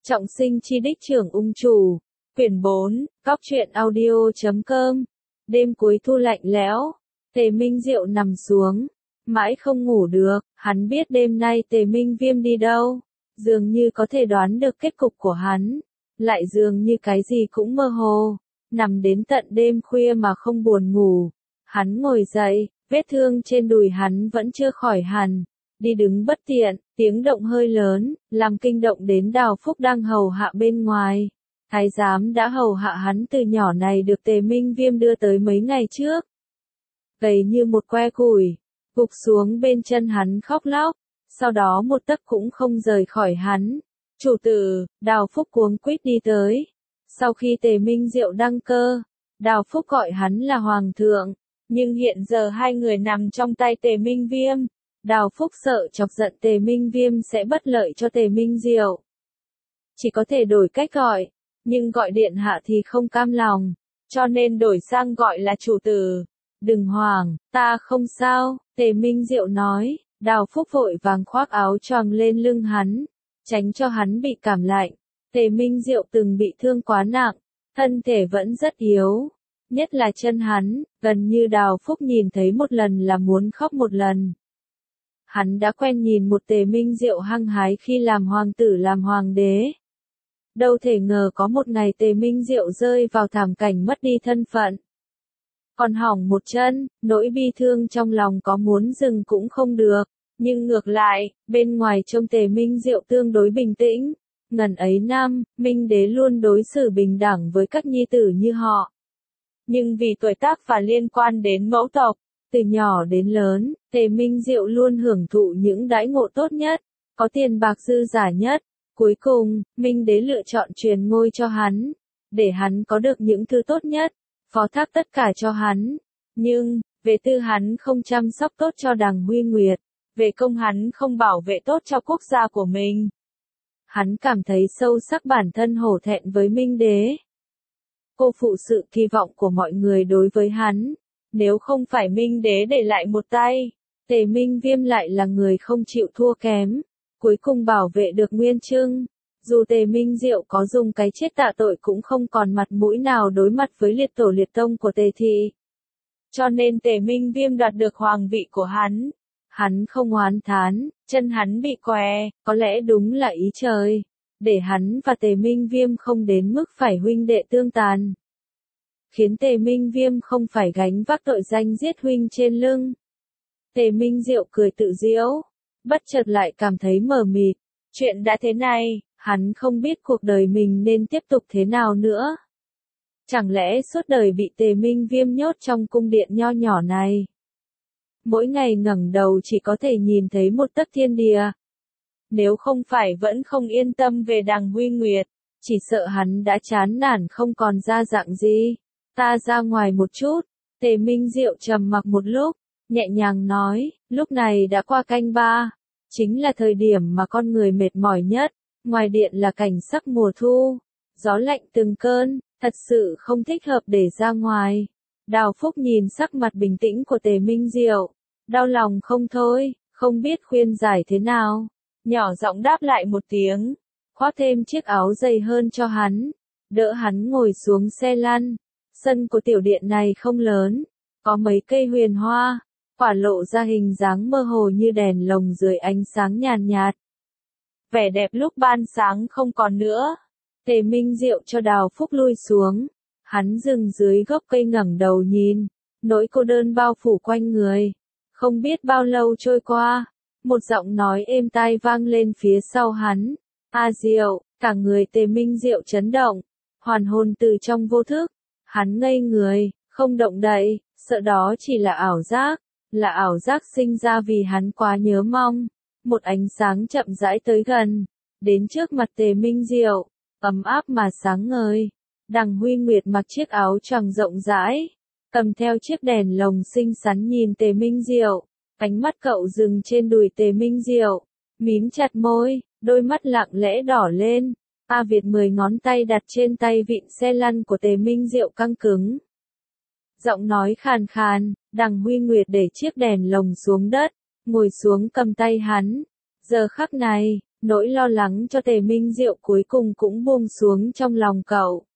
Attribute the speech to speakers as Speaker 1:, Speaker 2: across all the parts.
Speaker 1: Trọng sinh chi đích trưởng ung chủ. Quyển 4, Cóc truyện audio.com. Đêm cuối thu lạnh lẽo, Tề Minh Diệu nằm xuống, mãi không ngủ được, hắn biết đêm nay Tề Minh Viêm đi đâu, dường như có thể đoán được kết cục của hắn, lại dường như cái gì cũng mơ hồ, nằm đến tận đêm khuya mà không buồn ngủ. Hắn ngồi dậy, vết thương trên đùi hắn vẫn chưa khỏi hẳn, đi đứng bất tiện, tiếng động hơi lớn, làm kinh động đến Đào Phúc đang hầu hạ bên ngoài. Thái giám đã hầu hạ hắn từ nhỏ này được Tề Minh Viêm đưa tới mấy ngày trước. Gầy như một que củi, gục xuống bên chân hắn khóc lóc, sau đó một tấc cũng không rời khỏi hắn. Chủ tử, Đào Phúc cuống quýt đi tới. Sau khi Tề Minh Diệu đăng cơ, Đào Phúc gọi hắn là Hoàng thượng, nhưng hiện giờ hai người nằm trong tay Tề Minh Viêm. Đào Phúc sợ chọc giận Tề Minh Viêm sẽ bất lợi cho Tề Minh Diệu. Chỉ có thể đổi cách gọi, nhưng gọi điện hạ thì không cam lòng, cho nên đổi sang gọi là chủ tử. Đừng hoảng, ta không sao, Tề Minh Diệu nói. Đào Phúc vội vàng khoác áo choàng lên lưng hắn, tránh cho hắn bị cảm lạnh. Tề Minh Diệu từng bị thương quá nặng, thân thể vẫn rất yếu, nhất là chân hắn, gần như Đào Phúc nhìn thấy một lần là muốn khóc một lần. Hắn đã quen nhìn một Tề Minh Diệu hăng hái khi làm hoàng tử làm hoàng đế. Đâu thể ngờ có một ngày Tề Minh Diệu rơi vào thảm cảnh mất đi thân phận. Còn hỏng một chân, nỗi bi thương trong lòng có muốn dừng cũng không được, nhưng ngược lại, bên ngoài trông Tề Minh Diệu tương đối bình tĩnh. Ngần ấy năm, Minh Đế luôn đối xử bình đẳng với các nhi tử như họ. Nhưng vì tuổi tác và liên quan đến mẫu tộc, từ nhỏ đến lớn, Tề Minh Diệu luôn hưởng thụ những đãi ngộ tốt nhất, có tiền bạc dư giả nhất. Cuối cùng, Minh Đế lựa chọn truyền ngôi cho hắn, để hắn có được những thứ tốt nhất, phó thác tất cả cho hắn. Nhưng, về tư hắn không chăm sóc tốt cho Đằng Huy Nguyệt, về công hắn không bảo vệ tốt cho quốc gia của mình. Hắn cảm thấy sâu sắc bản thân hổ thẹn với Minh Đế. Cô phụ sự kỳ vọng của mọi người đối với hắn. Nếu không phải Minh Đế để lại một tay, Tề Minh Viêm lại là người không chịu thua kém, cuối cùng bảo vệ được Nguyên Chương. Dù Tề Minh Diệu có dùng cái chết tạ tội cũng không còn mặt mũi nào đối mặt với liệt tổ liệt tông của Tề thị. Cho nên Tề Minh Viêm đoạt được hoàng vị của hắn. Hắn không oán thán, chân hắn bị què, có lẽ đúng là ý trời, để hắn và Tề Minh Viêm không đến mức phải huynh đệ tương tàn. Khiến Tề Minh Viêm không phải gánh vác tội danh giết huynh trên lưng. Tề Minh Diệu cười tự giễu, bất chợt lại cảm thấy mờ mịt. Chuyện đã thế này, hắn không biết cuộc đời mình nên tiếp tục thế nào nữa. Chẳng lẽ suốt đời bị Tề Minh Viêm nhốt trong cung điện nho nhỏ này? Mỗi ngày ngẩng đầu chỉ có thể nhìn thấy một tấc thiên địa. Nếu không phải vẫn không yên tâm về Đằng Huy Nguyệt, chỉ sợ hắn đã chán nản không còn ra dạng gì. Ta ra ngoài một chút. Tề Minh Diệu trầm mặc một lúc, nhẹ nhàng nói, lúc này đã qua canh 3, chính là thời điểm mà con người mệt mỏi nhất. Ngoài điện là cảnh sắc mùa thu, gió lạnh từng cơn, thật sự không thích hợp để ra ngoài. Đào Phúc nhìn sắc mặt bình tĩnh của Tề Minh Diệu, đau lòng không thôi, không biết khuyên giải thế nào. Nhỏ giọng đáp lại một tiếng, khoác thêm chiếc áo dày hơn cho hắn, đỡ hắn ngồi xuống xe lăn. Sân của tiểu điện này không lớn, có mấy cây huyền hoa, quả lộ ra hình dáng mơ hồ như đèn lồng dưới ánh sáng nhàn nhạt. Vẻ đẹp lúc ban sáng không còn nữa. Tề Minh Diệu cho Đào Phúc lui xuống, hắn dừng dưới gốc cây ngẩng đầu nhìn, nỗi cô đơn bao phủ quanh người. Không biết bao lâu trôi qua, một giọng nói êm tai vang lên phía sau hắn. A Diệu, cả người Tề Minh Diệu chấn động, hoàn hồn từ trong vô thức. Hắn ngây người, không động đậy, sợ đó chỉ là ảo giác sinh ra vì hắn quá nhớ mong. Một ánh sáng chậm rãi tới gần, đến trước mặt Tề Minh Diệu, ấm áp mà sáng ngời. Đằng Huy Nguyệt mặc chiếc áo choàng rộng rãi, cầm theo chiếc đèn lồng xinh xắn nhìn Tề Minh Diệu, ánh mắt cậu dừng trên đùi Tề Minh Diệu, mím chặt môi, đôi mắt lặng lẽ đỏ lên. A Việt 10 ngón tay đặt trên tay vịn xe lăn của Tề Minh Diệu căng cứng. Giọng nói khàn khàn, Đằng Huy Nguyệt để chiếc đèn lồng xuống đất, ngồi xuống cầm tay hắn. Giờ khắc này, Nỗi lo lắng cho Tề Minh Diệu cuối cùng cũng buông xuống trong lòng cậu.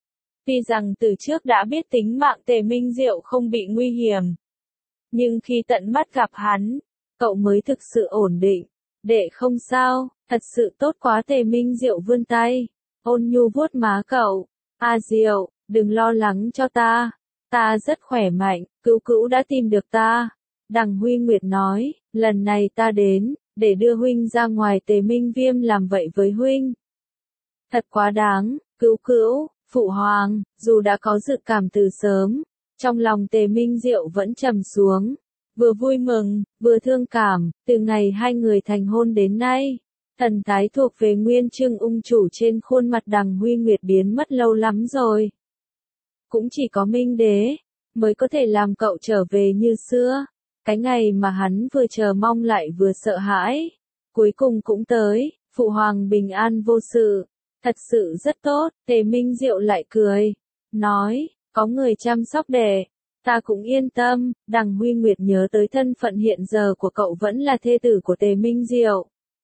Speaker 1: Tuy rằng từ trước đã biết tính mạng Tề Minh Diệu không bị nguy hiểm, nhưng khi tận mắt gặp hắn, cậu mới thực sự ổn định. Đệ không sao, thật sự tốt quá. Tề Minh Diệu vươn tay, ôn nhu vuốt má cậu. Diệu, đừng lo lắng cho ta. Ta rất khỏe mạnh, Cữu Cữu đã tìm được ta. Đằng Huy Nguyệt nói, lần này ta đến, để đưa huynh ra ngoài. Tề Minh Viêm làm vậy với huynh. Thật quá đáng, Cữu Cữu, Phụ Hoàng, dù đã có dự cảm từ sớm, trong lòng Tề Minh Diệu vẫn trầm xuống. Vừa vui mừng, vừa thương cảm, từ ngày hai người thành hôn đến nay, thần thái thuộc về nguyên chương ung chủ trên khuôn mặt Đằng Huy Nguyệt biến mất lâu lắm rồi. Cũng chỉ có Minh Đế mới có thể làm cậu trở về như xưa. Cái ngày mà hắn vừa chờ mong lại vừa sợ hãi, cuối cùng cũng tới. Phụ Hoàng bình an vô sự, thật sự rất tốt. Tề Minh Diệu lại cười, nói, có người chăm sóc đệ, ta cũng yên tâm. Đằng Huy Nguyệt nhớ tới thân phận hiện giờ của cậu vẫn là thê tử của Tề Minh Diệu.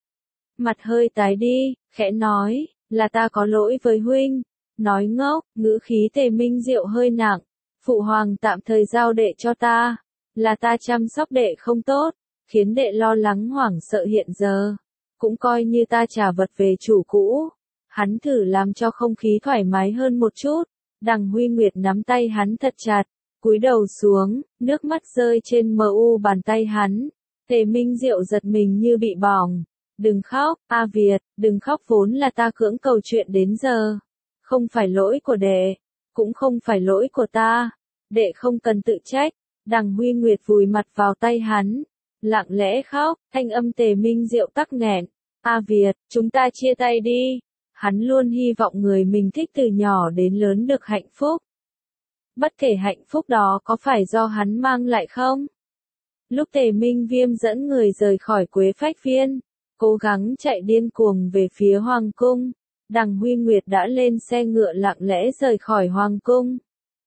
Speaker 1: Mặt hơi tái đi, khẽ nói, là ta có lỗi với huynh. Nói ngốc, ngữ khí Tề Minh Diệu hơi nặng. Phụ Hoàng tạm thời giao đệ cho ta, là ta chăm sóc đệ không tốt, khiến đệ lo lắng hoảng sợ hiện giờ. Cũng coi như ta trả vật về chủ cũ. Hắn thử làm cho không khí thoải mái hơn một chút. Đằng Huy Nguyệt nắm tay hắn thật chặt, cúi đầu xuống, nước mắt rơi trên bàn tay hắn. Tề Minh Diệu giật mình như bị bỏng. Đừng khóc, Việt, đừng khóc, vốn là ta cưỡng cầu chuyện đến giờ. Không phải lỗi của đệ, cũng không phải lỗi của ta. Đệ không cần tự trách. Đằng Huy Nguyệt vùi mặt vào tay hắn, lặng lẽ khóc, thanh âm Tề Minh Diệu tắc nghẹn. Việt, chúng ta chia tay đi. Hắn luôn hy vọng người mình thích từ nhỏ đến lớn được hạnh phúc. Bất kể hạnh phúc đó có phải do hắn mang lại không? Lúc Tề Minh Viêm dẫn người rời khỏi Quế Phách Viên, cố gắng chạy điên cuồng về phía Hoàng Cung, Đằng Huy Nguyệt đã lên xe ngựa lặng lẽ rời khỏi Hoàng Cung.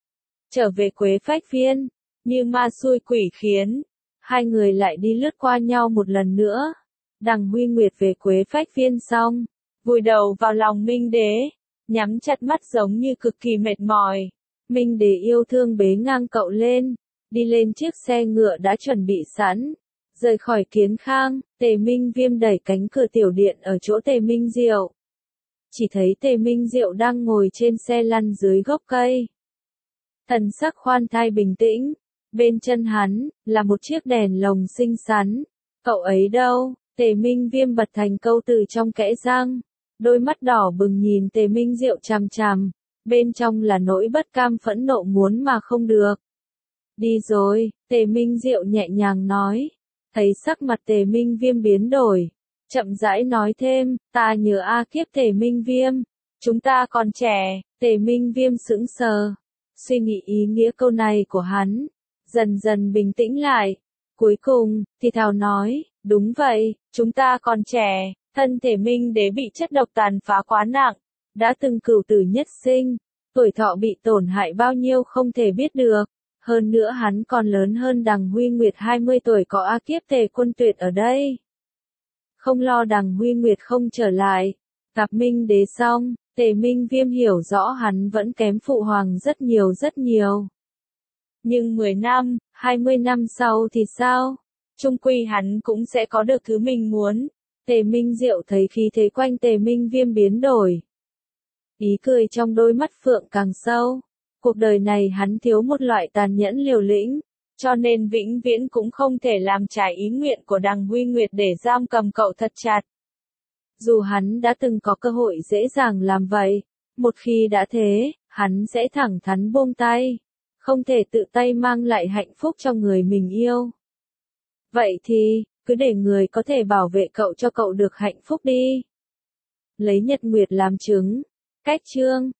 Speaker 1: Trở về Quế Phách Viên, như ma xui quỷ khiến, hai người lại đi lướt qua nhau một lần nữa. Đằng Huy Nguyệt về Quế Phách Viên xong, vùi đầu vào lòng Minh Đế, nhắm chặt mắt giống như cực kỳ mệt mỏi. Minh Đế yêu thương bế ngang cậu lên, đi lên chiếc xe ngựa đã chuẩn bị sẵn, rời khỏi Kiến Khang. Tề Minh Viêm đẩy cánh cửa tiểu điện ở chỗ Tề Minh Diệu. Chỉ thấy Tề Minh Diệu đang ngồi trên xe lăn dưới gốc cây. Thần sắc khoan thai bình tĩnh, bên chân hắn là một chiếc đèn lồng xinh xắn. Cậu ấy đâu? Tề Minh Viêm bật thành câu từ trong kẽ răng, đôi mắt đỏ bừng nhìn Tề Minh Diệu chằm chằm, bên trong là nỗi bất cam phẫn nộ muốn mà không được. Đi rồi, Tề Minh Diệu nhẹ nhàng nói. Thấy sắc mặt Tề Minh Viêm biến đổi, chậm rãi nói thêm, ta nhớ kiếp Tề Minh Viêm, chúng ta còn trẻ. Tề Minh Viêm sững sờ, suy nghĩ ý nghĩa câu này của hắn, dần dần bình tĩnh lại. Cuối cùng, thì thào nói, đúng vậy, chúng ta còn trẻ. Thân thể Minh Đế bị chất độc tàn phá quá nặng, đã từng cửu tử nhất sinh, tuổi thọ bị tổn hại bao nhiêu không thể biết được. Hơn nữa hắn còn lớn hơn Đằng Huy Nguyệt 20 tuổi, có kiếp Tề Quân Tuyệt ở đây. Không lo Đằng Huy Nguyệt không trở lại, gặp Minh Đế xong, Tề Minh Viêm hiểu rõ hắn vẫn kém Phụ Hoàng rất nhiều rất nhiều. Nhưng 10 năm, 20 năm sau thì sao? Chung quy hắn cũng sẽ có được thứ mình muốn. Tề Minh Diệu thấy khí thế quanh Tề Minh Viêm biến đổi. Ý cười trong đôi mắt phượng càng sâu. Cuộc đời này hắn thiếu một loại tàn nhẫn liều lĩnh, cho nên vĩnh viễn cũng không thể làm trái ý nguyện của Đằng Huy Nguyệt để giam cầm cậu thật chặt. Dù hắn đã từng có cơ hội dễ dàng làm vậy, một khi đã thế, hắn sẽ thẳng thắn buông tay, không thể tự tay mang lại hạnh phúc cho người mình yêu. Vậy thì, cứ để người có thể bảo vệ cậu cho cậu được hạnh phúc đi. Lấy nhật nguyệt làm chứng. Cách chương